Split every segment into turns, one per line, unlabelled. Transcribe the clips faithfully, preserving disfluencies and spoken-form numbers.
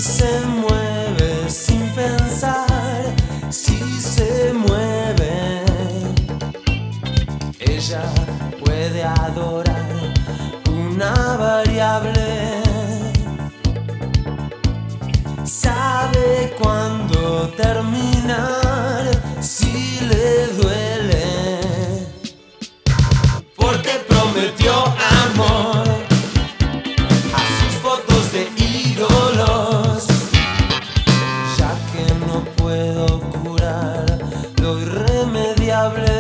se mueve sin pensar, si se mueve, ella puede adorar una variable. Sabe cuándo terminar, si le duele, porque prometió amor a sus fotos de ídolos. Ya que no puedo curar lo irremediable,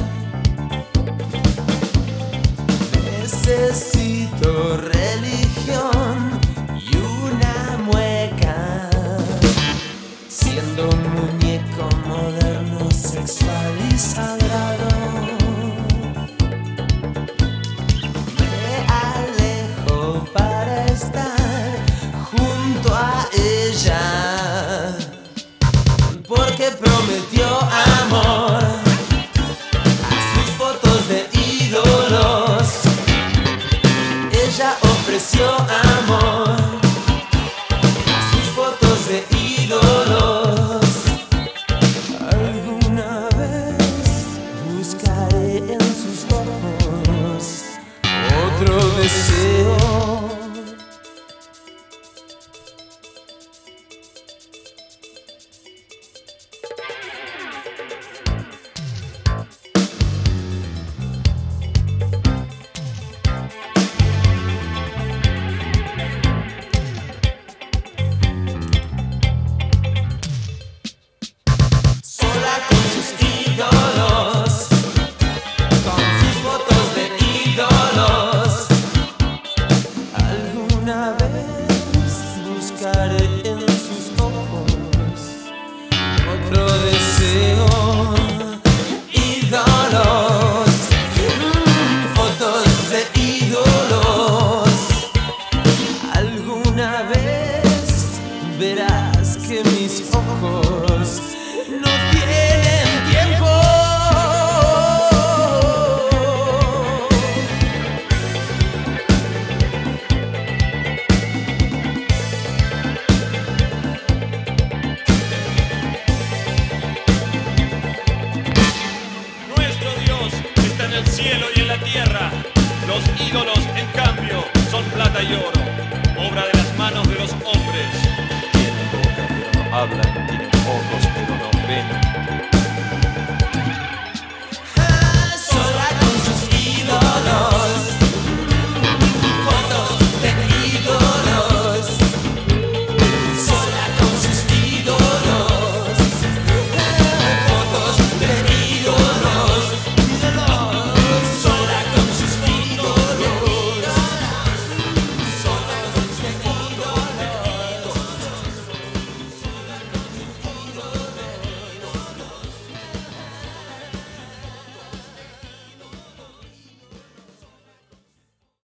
necesito religión y una mueca, siendo un muñeco moderno, sexual y sagrado. Me alejo para estar junto a ella, porque prometió amor a sus fotos de ídolos. Ella ofreció amor a sus fotos de ídolos. Alguna vez buscaré en sus ojos otro deseo. Buscaré